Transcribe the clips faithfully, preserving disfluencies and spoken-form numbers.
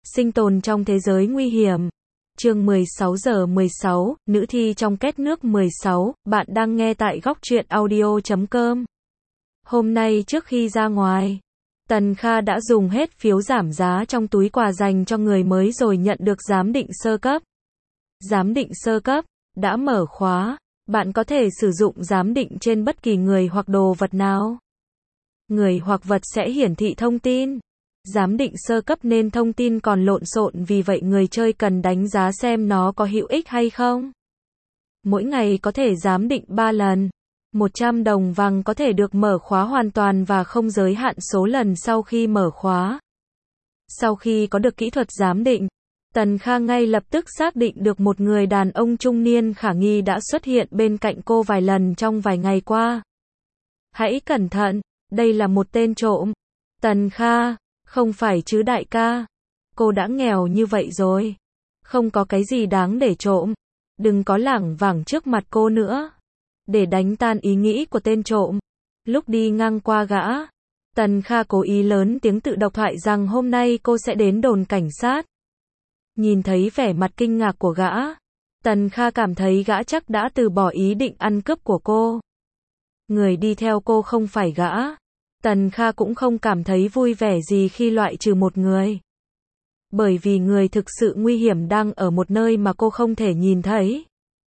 Sinh tồn trong thế giới nguy hiểm. Chương mười sáu giờ mười sáu, nữ thi trong két nước mười sáu, bạn đang nghe tại góc truyện audio chấm com. Hôm nay trước khi ra ngoài, Tần Kha đã dùng hết phiếu giảm giá trong túi quà dành cho người mới rồi nhận được giám định sơ cấp. Giám định sơ cấp, đã mở khóa, bạn có thể sử dụng giám định trên bất kỳ người hoặc đồ vật nào. Người hoặc vật sẽ hiển thị thông tin. Giám định sơ cấp nên thông tin còn lộn xộn, vì vậy người chơi cần đánh giá xem nó có hữu ích hay không. Mỗi ngày có thể giám định ba lần. một trăm đồng vàng có thể được mở khóa hoàn toàn và không giới hạn số lần sau khi mở khóa. Sau khi có được kỹ thuật giám định, Tần Kha ngay lập tức xác định được một người đàn ông trung niên khả nghi đã xuất hiện bên cạnh cô vài lần trong vài ngày qua. Hãy cẩn thận, đây là một tên trộm. Tần Kha, không phải chứ đại ca. Cô đã nghèo như vậy rồi. Không có cái gì đáng để trộm. Đừng có lảng vảng trước mặt cô nữa. Để đánh tan ý nghĩ của tên trộm. Lúc đi ngang qua gã, Tần Kha cố ý lớn tiếng tự độc thoại rằng hôm nay cô sẽ đến đồn cảnh sát. Nhìn thấy vẻ mặt kinh ngạc của gã, Tần Kha cảm thấy gã chắc đã từ bỏ ý định ăn cướp của cô. Người đi theo cô không phải gã. Tần Kha cũng không cảm thấy vui vẻ gì khi loại trừ một người. Bởi vì người thực sự nguy hiểm đang ở một nơi mà cô không thể nhìn thấy.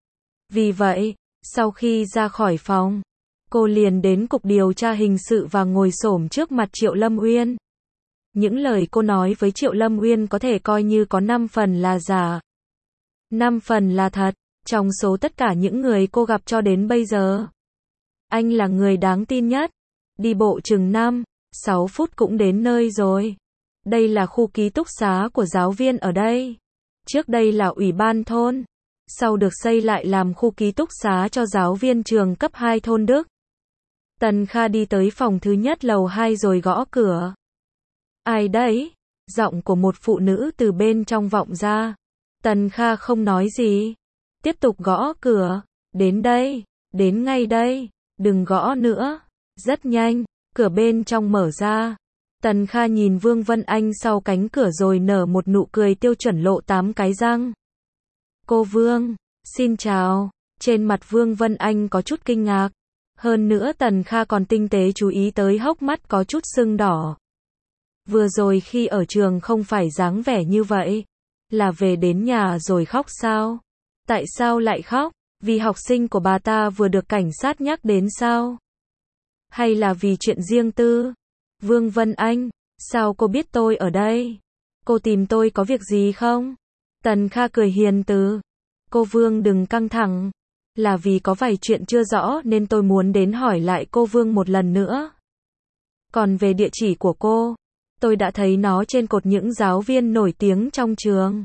Vì vậy, sau khi ra khỏi phòng, cô liền đến cục điều tra hình sự và ngồi xổm trước mặt Triệu Lâm Uyên. Những lời cô nói với Triệu Lâm Uyên có thể coi như có năm phần là giả, năm phần là thật. Trong số tất cả những người cô gặp cho đến bây giờ, anh là người đáng tin nhất. Đi bộ chừng năm, sáu phút cũng đến nơi rồi. Đây là khu ký túc xá của giáo viên ở đây. Trước đây là ủy ban thôn, sau được xây lại làm khu ký túc xá cho giáo viên trường cấp hai thôn Đức. Tần Kha đi tới phòng thứ nhất lầu hai rồi gõ cửa. Ai đấy? Giọng của một phụ nữ từ bên trong vọng ra. Tần Kha không nói gì. Tiếp tục gõ cửa. Đến đây, đến ngay đây, đừng gõ nữa. Rất nhanh, cửa bên trong mở ra. Tần Kha nhìn Vương Vân Anh sau cánh cửa rồi nở một nụ cười tiêu chuẩn lộ tám cái răng. Cô Vương, xin chào. Trên mặt Vương Vân Anh có chút kinh ngạc. Hơn nữa Tần Kha còn tinh tế chú ý tới hốc mắt có chút sưng đỏ. Vừa rồi khi ở trường không phải dáng vẻ như vậy. Là về đến nhà rồi khóc sao? Tại sao lại khóc? Vì học sinh của bà ta vừa được cảnh sát nhắc đến sao? Hay là vì chuyện riêng tư? Vương Vân Anh, sao cô biết tôi ở đây? Cô tìm tôi có việc gì không? Tần Kha cười hiền từ. Cô Vương đừng căng thẳng. Là vì có vài chuyện chưa rõ nên tôi muốn đến hỏi lại cô Vương một lần nữa. Còn về địa chỉ của cô, tôi đã thấy nó trên cột những giáo viên nổi tiếng trong trường.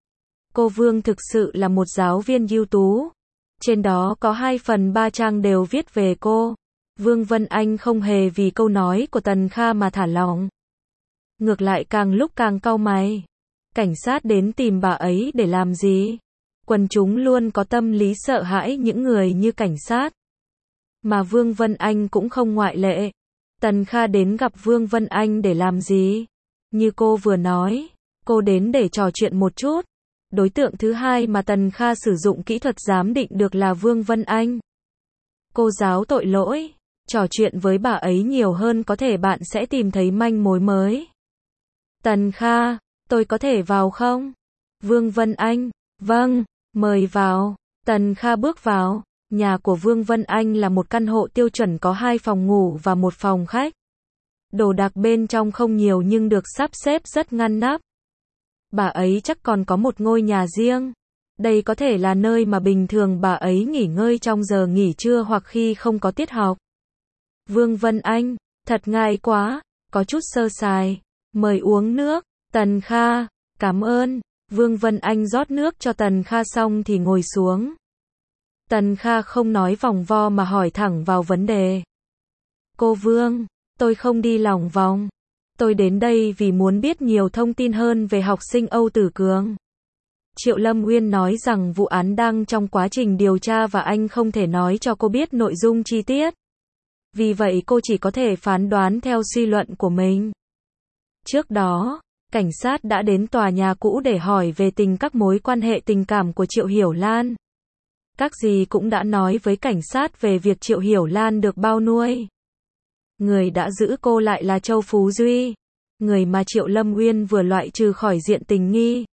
Cô Vương thực sự là một giáo viên ưu tú. Trên đó có hai phần ba trang đều viết về cô. Vương Vân Anh không hề vì câu nói của Tần Kha mà thả lỏng. Ngược lại càng lúc càng cau mày. Cảnh sát đến tìm bà ấy để làm gì? Quần chúng luôn có tâm lý sợ hãi những người như cảnh sát. Mà Vương Vân Anh cũng không ngoại lệ. Tần Kha đến gặp Vương Vân Anh để làm gì? Như cô vừa nói, cô đến để trò chuyện một chút. Đối tượng thứ hai mà Tần Kha sử dụng kỹ thuật giám định được là Vương Vân Anh. Cô giáo tội lỗi. Trò chuyện với bà ấy nhiều hơn có thể bạn sẽ tìm thấy manh mối mới. Tần Kha, tôi có thể vào không? Vương Vân Anh, vâng, mời vào. Tần Kha bước vào. Nhà của Vương Vân Anh là một căn hộ tiêu chuẩn có hai phòng ngủ và một phòng khách. Đồ đạc bên trong không nhiều nhưng được sắp xếp rất ngăn nắp. Bà ấy chắc còn có một ngôi nhà riêng. Đây có thể là nơi mà bình thường bà ấy nghỉ ngơi trong giờ nghỉ trưa hoặc khi không có tiết học. Vương Vân Anh, thật ngại quá, có chút sơ sài. Mời uống nước. Tần Kha, cảm ơn. Vương Vân Anh rót nước cho Tần Kha xong thì ngồi xuống. Tần Kha không nói vòng vo mà hỏi thẳng vào vấn đề. Cô Vương, tôi không đi lòng vòng. Tôi đến đây vì muốn biết nhiều thông tin hơn về học sinh Âu Tử Cường. Triệu Lâm Uyên nói rằng vụ án đang trong quá trình điều tra và anh không thể nói cho cô biết nội dung chi tiết. Vì vậy cô chỉ có thể phán đoán theo suy luận của mình. Trước đó, cảnh sát đã đến tòa nhà cũ để hỏi về tình các mối quan hệ tình cảm của Triệu Hiểu Lan. Các dì cũng đã nói với cảnh sát về việc Triệu Hiểu Lan được bao nuôi. Người đã giữ cô lại là Châu Phú Duy, người mà Triệu Lâm Uyên vừa loại trừ khỏi diện tình nghi.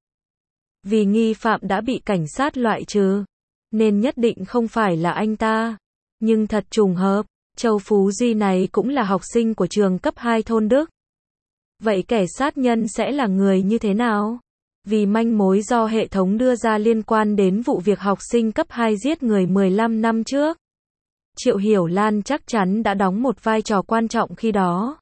Vì nghi phạm đã bị cảnh sát loại trừ, nên nhất định không phải là anh ta. Nhưng thật trùng hợp, Châu Phú Duy này cũng là học sinh của trường cấp hai thôn Đức. Vậy kẻ sát nhân sẽ là người như thế nào? Vì manh mối do hệ thống đưa ra liên quan đến vụ việc học sinh cấp hai giết người mười lăm năm trước. Triệu Hiểu Lan chắc chắn đã đóng một vai trò quan trọng khi đó.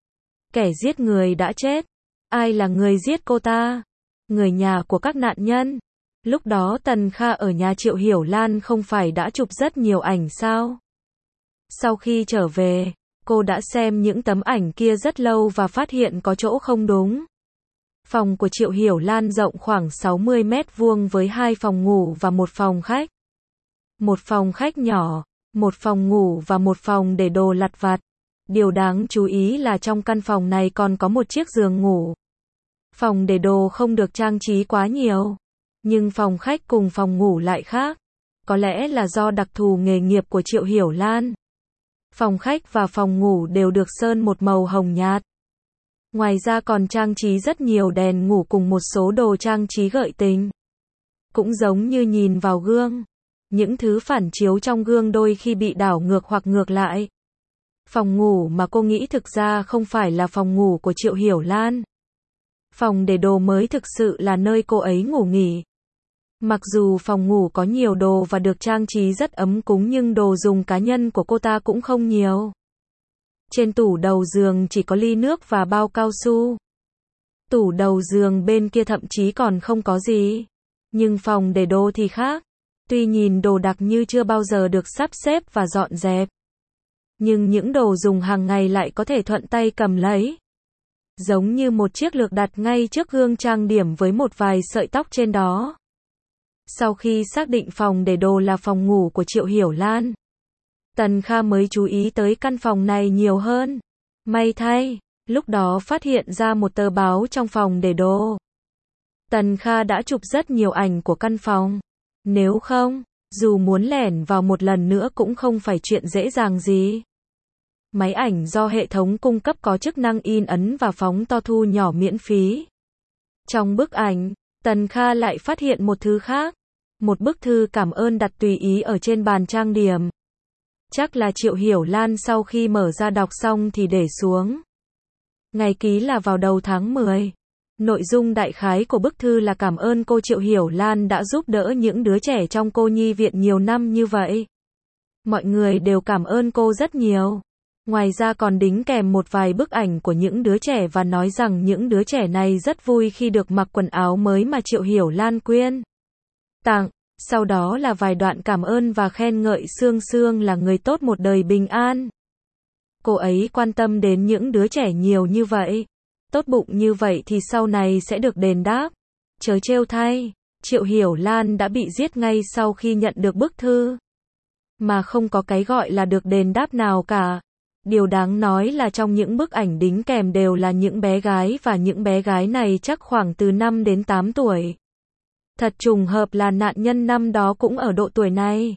Kẻ giết người đã chết. Ai là người giết cô ta? Người nhà của các nạn nhân. Lúc đó Tần Kha ở nhà Triệu Hiểu Lan không phải đã chụp rất nhiều ảnh sao? Sau khi trở về, cô đã xem những tấm ảnh kia rất lâu và phát hiện có chỗ không đúng. Phòng của Triệu Hiểu Lan rộng khoảng sáu mươi mét vuông với hai phòng ngủ và một phòng khách. Một phòng khách nhỏ, một phòng ngủ và một phòng để đồ lặt vặt. Điều đáng chú ý là trong căn phòng này còn có một chiếc giường ngủ. Phòng để đồ không được trang trí quá nhiều, nhưng phòng khách cùng phòng ngủ lại khác. Có lẽ là do đặc thù nghề nghiệp của Triệu Hiểu Lan. Phòng khách và phòng ngủ đều được sơn một màu hồng nhạt. Ngoài ra còn trang trí rất nhiều đèn ngủ cùng một số đồ trang trí gợi tình. Cũng giống như nhìn vào gương. Những thứ phản chiếu trong gương đôi khi bị đảo ngược hoặc ngược lại. Phòng ngủ mà cô nghĩ thực ra không phải là phòng ngủ của Triệu Hiểu Lan. Phòng để đồ mới thực sự là nơi cô ấy ngủ nghỉ. Mặc dù phòng ngủ có nhiều đồ và được trang trí rất ấm cúng nhưng đồ dùng cá nhân của cô ta cũng không nhiều. Trên tủ đầu giường chỉ có ly nước và bao cao su. Tủ đầu giường bên kia thậm chí còn không có gì. Nhưng phòng để đồ thì khác. Tuy nhìn đồ đạc như chưa bao giờ được sắp xếp và dọn dẹp, nhưng những đồ dùng hàng ngày lại có thể thuận tay cầm lấy. Giống như một chiếc lược đặt ngay trước gương trang điểm với một vài sợi tóc trên đó. Sau khi xác định phòng để đồ là phòng ngủ của Triệu Hiểu Lan, Tần Kha mới chú ý tới căn phòng này nhiều hơn. May thay, lúc đó phát hiện ra một tờ báo trong phòng để đồ. Tần Kha đã chụp rất nhiều ảnh của căn phòng. Nếu không, dù muốn lẻn vào một lần nữa cũng không phải chuyện dễ dàng gì. Máy ảnh do hệ thống cung cấp có chức năng in ấn và phóng to thu nhỏ miễn phí. Trong bức ảnh, Tần Kha lại phát hiện một thứ khác. Một bức thư cảm ơn đặt tùy ý ở trên bàn trang điểm. Chắc là Triệu Hiểu Lan sau khi mở ra đọc xong thì để xuống. Ngày ký là vào đầu tháng mười. Nội dung đại khái của bức thư là cảm ơn cô Triệu Hiểu Lan đã giúp đỡ những đứa trẻ trong cô nhi viện nhiều năm như vậy. Mọi người đều cảm ơn cô rất nhiều. Ngoài ra còn đính kèm một vài bức ảnh của những đứa trẻ và nói rằng những đứa trẻ này rất vui khi được mặc quần áo mới mà Triệu Hiểu Lan quyên tặng. Sau đó là vài đoạn cảm ơn và khen ngợi Sương Sương là người tốt một đời bình an. Cô ấy quan tâm đến những đứa trẻ nhiều như vậy. Tốt bụng như vậy thì sau này sẽ được đền đáp. Chớ trêu thay, Triệu Hiểu Lan đã bị giết ngay sau khi nhận được bức thư. Mà không có cái gọi là được đền đáp nào cả. Điều đáng nói là trong những bức ảnh đính kèm đều là những bé gái và những bé gái này chắc khoảng từ năm đến tám tuổi. Thật trùng hợp là nạn nhân năm đó cũng ở độ tuổi này.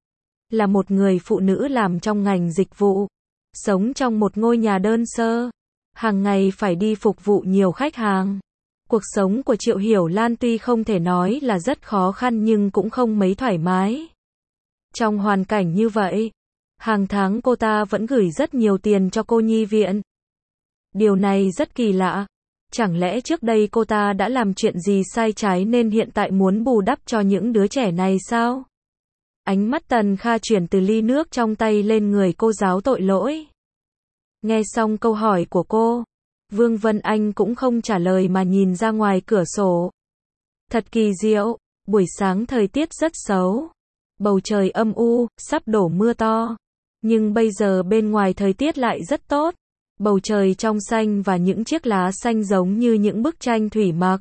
Là một người phụ nữ làm trong ngành dịch vụ. Sống trong một ngôi nhà đơn sơ. Hàng ngày phải đi phục vụ nhiều khách hàng. Cuộc sống của Triệu Hiểu Lan tuy không thể nói là rất khó khăn nhưng cũng không mấy thoải mái. Trong hoàn cảnh như vậy, hàng tháng cô ta vẫn gửi rất nhiều tiền cho cô nhi viện. Điều này rất kỳ lạ. Chẳng lẽ trước đây cô ta đã làm chuyện gì sai trái nên hiện tại muốn bù đắp cho những đứa trẻ này sao? Ánh mắt Tần Kha chuyển từ ly nước trong tay lên người cô giáo tội lỗi. Nghe xong câu hỏi của cô, Vương Vân Anh cũng không trả lời mà nhìn ra ngoài cửa sổ. Thật kỳ diệu, buổi sáng thời tiết rất xấu. Bầu trời âm u, sắp đổ mưa to. Nhưng bây giờ bên ngoài thời tiết lại rất tốt. Bầu trời trong xanh và những chiếc lá xanh giống như những bức tranh thủy mặc.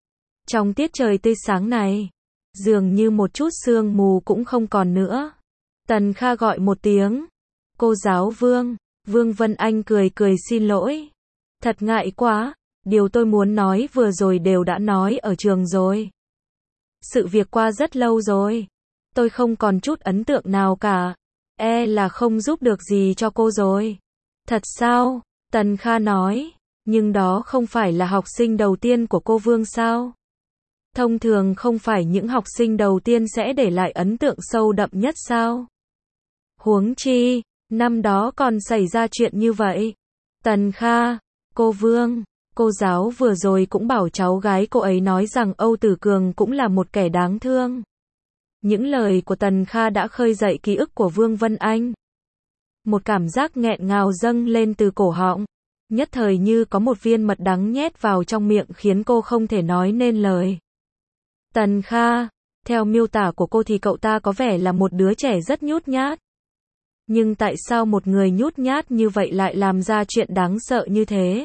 Trong tiết trời tươi sáng này, dường như một chút sương mù cũng không còn nữa. Tần Kha gọi một tiếng. Cô giáo Vương. Vương Vân Anh cười cười xin lỗi. Thật ngại quá, Điều tôi muốn nói vừa rồi đều đã nói ở trường rồi. Sự việc qua rất lâu rồi. Tôi không còn chút ấn tượng nào cả. E là không giúp được gì cho cô rồi. Thật sao? Tần Kha nói. Nhưng đó không phải là học sinh đầu tiên của cô Vương sao? Thông thường không phải những học sinh đầu tiên sẽ để lại ấn tượng sâu đậm nhất sao? Huống chi, năm đó còn xảy ra chuyện như vậy. Tần Kha, cô Vương, cô giáo vừa rồi cũng bảo cháu gái cô ấy nói rằng Âu Tử Cường cũng là một kẻ đáng thương. Những lời của Tần Kha đã khơi dậy ký ức của Vương Vân Anh. Một cảm giác nghẹn ngào dâng lên từ cổ họng. Nhất thời như có một viên mật đắng nhét vào trong miệng khiến cô không thể nói nên lời. Tần Kha, theo miêu tả của cô thì cậu ta có vẻ là một đứa trẻ rất nhút nhát. Nhưng tại sao một người nhút nhát như vậy lại làm ra chuyện đáng sợ như thế?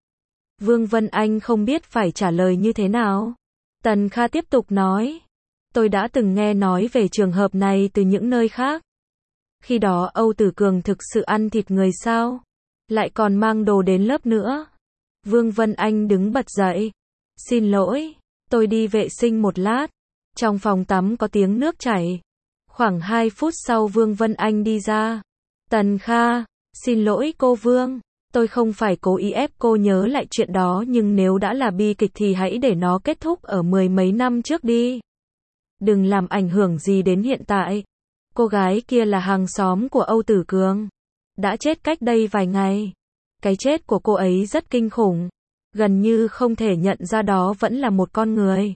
Vương Vân Anh không biết phải trả lời như thế nào. Tần Kha tiếp tục nói. Tôi đã từng nghe nói về trường hợp này từ những nơi khác. Khi đó Âu Tử Cường thực sự ăn thịt người sao? Lại còn mang đồ đến lớp nữa. Vương Vân Anh đứng bật dậy. Xin lỗi, tôi đi vệ sinh một lát. Trong phòng tắm có tiếng nước chảy. Khoảng hai phút sau Vương Vân Anh đi ra. Tần Kha, xin lỗi cô Vương. Tôi không phải cố ý ép cô nhớ lại chuyện đó nhưng nếu đã là bi kịch thì hãy để nó kết thúc ở mười mấy năm trước đi. Đừng làm ảnh hưởng gì đến hiện tại. Cô gái kia là hàng xóm của Âu Tử Cường. Đã chết cách đây vài ngày. Cái chết của cô ấy rất kinh khủng. Gần như không thể nhận ra đó vẫn là một con người.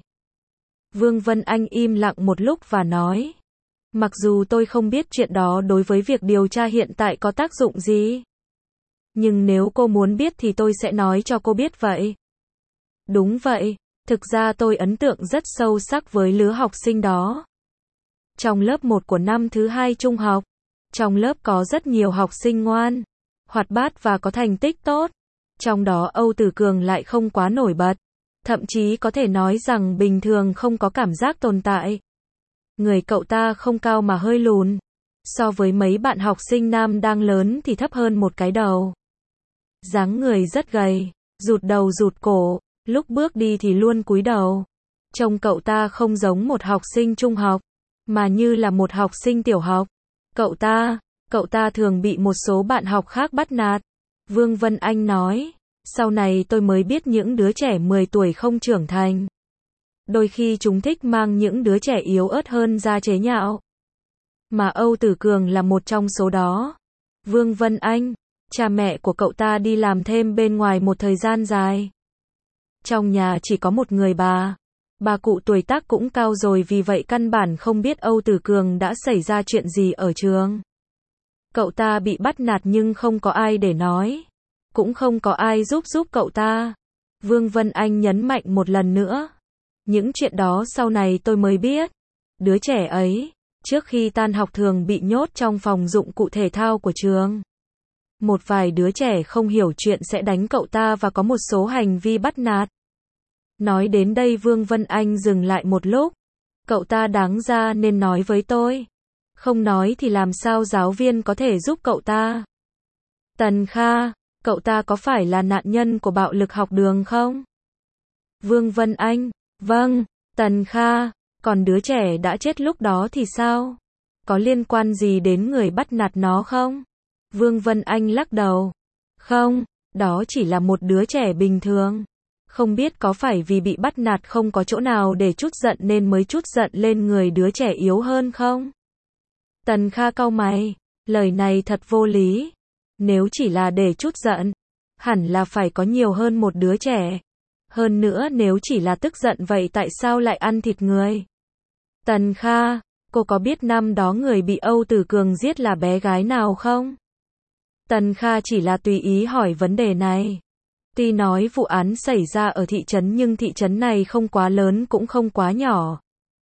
Vương Vân Anh im lặng một lúc và nói. Mặc dù tôi không biết chuyện đó đối với việc điều tra hiện tại có tác dụng gì. Nhưng nếu cô muốn biết thì tôi sẽ nói cho cô biết vậy. Đúng vậy, thực ra tôi ấn tượng rất sâu sắc với lứa học sinh đó. Trong lớp một của năm thứ hai trung học, trong lớp có rất nhiều học sinh ngoan, hoạt bát và có thành tích tốt. Trong đó Âu Tử Cường lại không quá nổi bật. Thậm chí có thể nói rằng bình thường không có cảm giác tồn tại. Người cậu ta không cao mà hơi lùn. So với mấy bạn học sinh nam đang lớn thì thấp hơn một cái đầu. Dáng người rất gầy, rụt đầu rụt cổ, lúc bước đi thì luôn cúi đầu. Trông cậu ta không giống một học sinh trung học, mà như là một học sinh tiểu học. Cậu ta, cậu ta thường bị một số bạn học khác bắt nạt. Vương Vân Anh nói, sau này tôi mới biết những đứa trẻ mười tuổi không trưởng thành. Đôi khi chúng thích mang những đứa trẻ yếu ớt hơn ra chế nhạo. Mà Âu Tử Cường là một trong số đó. Vương Vân Anh, cha mẹ của cậu ta đi làm thêm bên ngoài một thời gian dài. Trong nhà chỉ có một người bà. Bà cụ tuổi tác cũng cao rồi vì vậy căn bản không biết Âu Tử Cường đã xảy ra chuyện gì ở trường. Cậu ta bị bắt nạt nhưng không có ai để nói. Cũng không có ai giúp giúp cậu ta. Vương Vân Anh nhấn mạnh một lần nữa. Những chuyện đó sau này tôi mới biết. Đứa trẻ ấy, trước khi tan học thường bị nhốt trong phòng dụng cụ thể thao của trường. Một vài đứa trẻ không hiểu chuyện sẽ đánh cậu ta và có một số hành vi bắt nạt. Nói đến đây Vương Vân Anh dừng lại một lúc. Cậu ta đáng ra nên nói với tôi. Không nói thì làm sao giáo viên có thể giúp cậu ta? Tần Kha, cậu ta có phải là nạn nhân của bạo lực học đường không? Vương Vân Anh, vâng. Tần Kha, còn đứa trẻ đã chết lúc đó thì sao? Có liên quan gì đến người bắt nạt nó không? Vương Vân Anh lắc đầu. Không, đó chỉ là một đứa trẻ bình thường. Không biết có phải vì bị bắt nạt không có chỗ nào để trút giận nên mới trút giận lên người đứa trẻ yếu hơn không? Tần Kha cau mày, lời này thật vô lý. Nếu chỉ là để trút giận, hẳn là phải có nhiều hơn một đứa trẻ. Hơn nữa nếu chỉ là tức giận vậy tại sao lại ăn thịt người? Tần Kha, cô có biết năm đó người bị Âu Tử Cường giết là bé gái nào không? Tần Kha chỉ là tùy ý hỏi vấn đề này. Tuy nói vụ án xảy ra ở thị trấn nhưng thị trấn này không quá lớn cũng không quá nhỏ.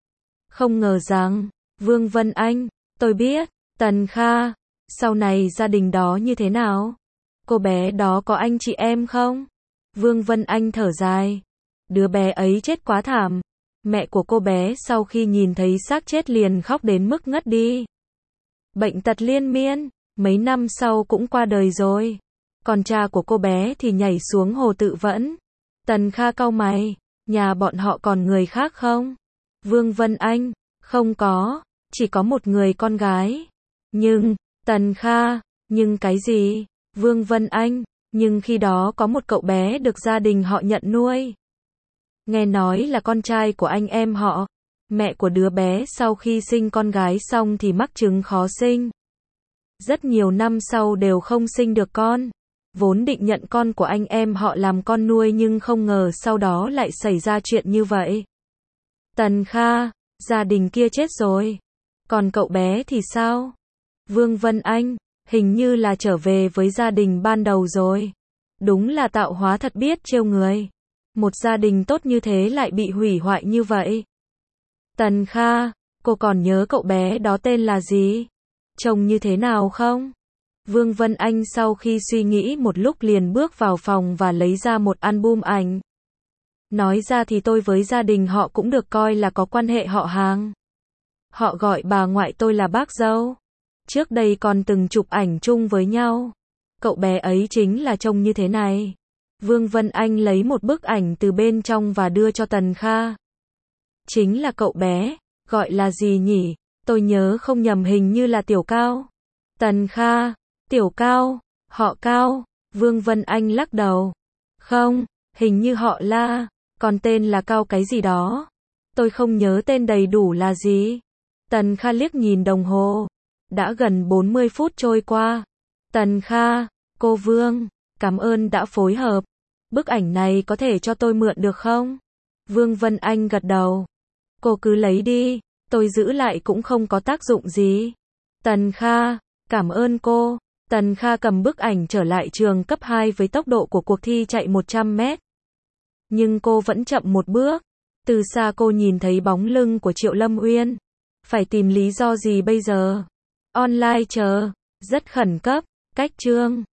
Không ngờ rằng, Vương Vân Anh, tôi biết, Tần Kha, sau này gia đình đó như thế nào? Cô bé đó có anh chị em không? Vương Vân Anh thở dài. Đứa bé ấy chết quá thảm. Mẹ của cô bé sau khi nhìn thấy xác chết liền khóc đến mức ngất đi. Bệnh tật liên miên, mấy năm sau cũng qua đời rồi. Còn cha của cô bé thì nhảy xuống hồ tự vẫn. Tần Kha cau mày, nhà bọn họ còn người khác không? Vương Vân Anh, không có, chỉ có một người con gái. Nhưng, Tần Kha, nhưng cái gì? Vương Vân Anh, nhưng khi đó có một cậu bé được gia đình họ nhận nuôi. Nghe nói là con trai của anh em họ. Mẹ của đứa bé sau khi sinh con gái xong thì mắc chứng khó sinh. Rất nhiều năm sau đều không sinh được con. Vốn định nhận con của anh em họ làm con nuôi nhưng không ngờ sau đó lại xảy ra chuyện như vậy. Tần Kha, gia đình kia chết rồi. Còn cậu bé thì sao? Vương Vân Anh, hình như là trở về với gia đình ban đầu rồi. Đúng là tạo hóa thật biết trêu người. Một gia đình tốt như thế lại bị hủy hoại như vậy. Tần Kha, cô còn nhớ cậu bé đó tên là gì? Trông như thế nào không? Vương Vân Anh sau khi suy nghĩ một lúc liền bước vào phòng và lấy ra một album ảnh. Nói ra thì tôi với gia đình họ cũng được coi là có quan hệ họ hàng. Họ gọi bà ngoại tôi là bác dâu. Trước đây còn từng chụp ảnh chung với nhau. Cậu bé ấy chính là trông như thế này. Vương Vân Anh lấy một bức ảnh từ bên trong và đưa cho Tần Kha. Chính là cậu bé, gọi là gì nhỉ? Tôi nhớ không nhầm hình như là Tiểu Cao. Tần Kha, Tiểu Cao, họ Cao. Vương Vân Anh lắc đầu. Không, hình như họ La, còn tên là Cao cái gì đó. Tôi không nhớ tên đầy đủ là gì. Tần Kha liếc nhìn đồng hồ. Đã gần bốn mươi phút trôi qua. Tần Kha, cô Vương, cảm ơn đã phối hợp. Bức ảnh này có thể cho tôi mượn được không? Vương Vân Anh gật đầu. Cô cứ lấy đi, tôi giữ lại cũng không có tác dụng gì. Tần Kha, cảm ơn cô. Tần Kha cầm bức ảnh trở lại trường cấp hai với tốc độ của cuộc thi chạy một trăm mét. Nhưng cô vẫn chậm một bước. Từ xa cô nhìn thấy bóng lưng của Triệu Lâm Uyên. Phải tìm lý do gì bây giờ? Online chờ, rất khẩn cấp, cách chương.